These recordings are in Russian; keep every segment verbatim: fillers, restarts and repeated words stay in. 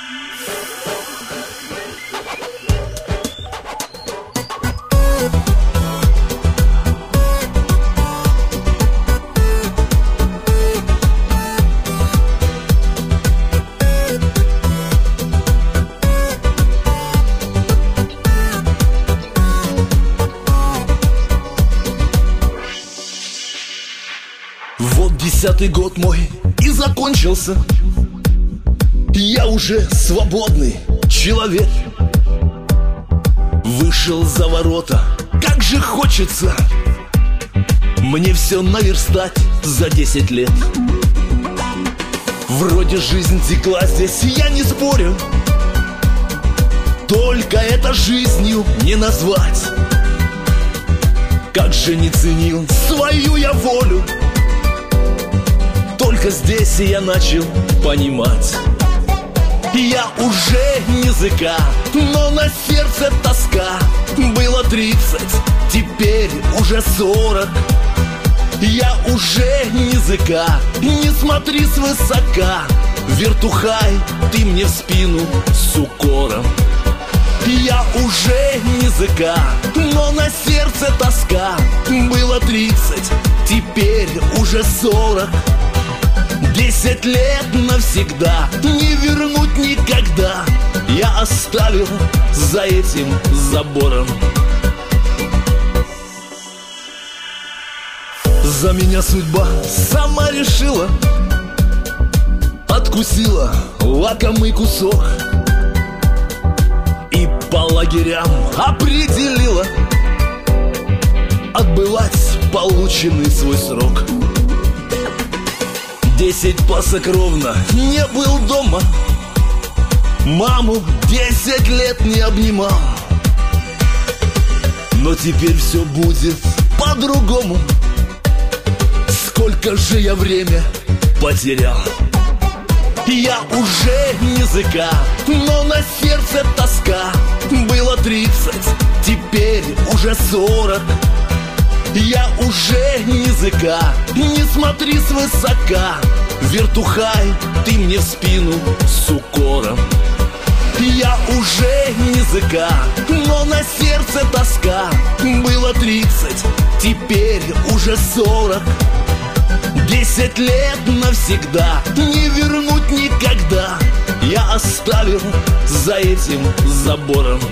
Вот десятый год мой и закончился. Я уже свободный человек. Вышел за ворота, как же хочется мне все наверстать за десять лет. Вроде жизнь текла здесь, я не спорю, только это жизнью не назвать. Как же не ценил свою я волю, только здесь я начал понимать. Я уже не языка, но на сердце тоска. Было тридцать, теперь уже сорок. Я уже не языка, не смотри свысока. Вертухай, ты мне в спину с укором. Я уже не языка, но на сердце тоска. Было тридцать, теперь уже сорок. Десять лет навсегда, не вернуть никогда. Я оставил за этим забором. За меня судьба сама решила, откусила лакомый кусок и по лагерям определила отбывать полученный свой срок. Десять пасок ровно не был дома, маму десять лет не обнимал. Но теперь все будет по-другому. Сколько же я время потерял. Я уже не языка, но на сердце тоска. Было тридцать, теперь уже сорок. Я уже не языка, не смотри свысока. Вертухай, ты мне в спину с укором. Я уже не языка, но на сердце тоска. Было тридцать, теперь уже сорок. Десять лет навсегда, не вернуть никогда. Я оставил за этим забором.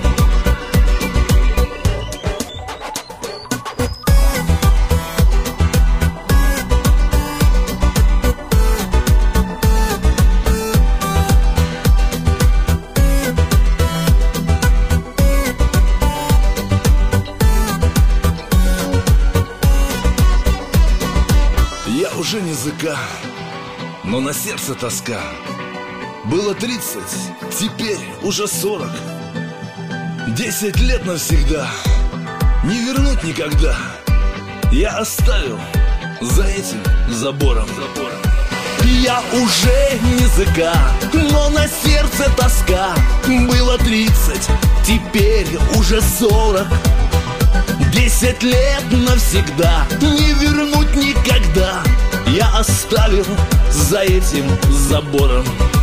Я уже не языка, но на сердце тоска. Было тридцать, теперь уже сорок. Десять лет навсегда, не вернуть никогда. Я оставил за этим забором. Я уже не языка, но на сердце тоска. Было тридцать, теперь уже сорок. Десять лет навсегда, не вернуть никогда. Я оставил за этим забором.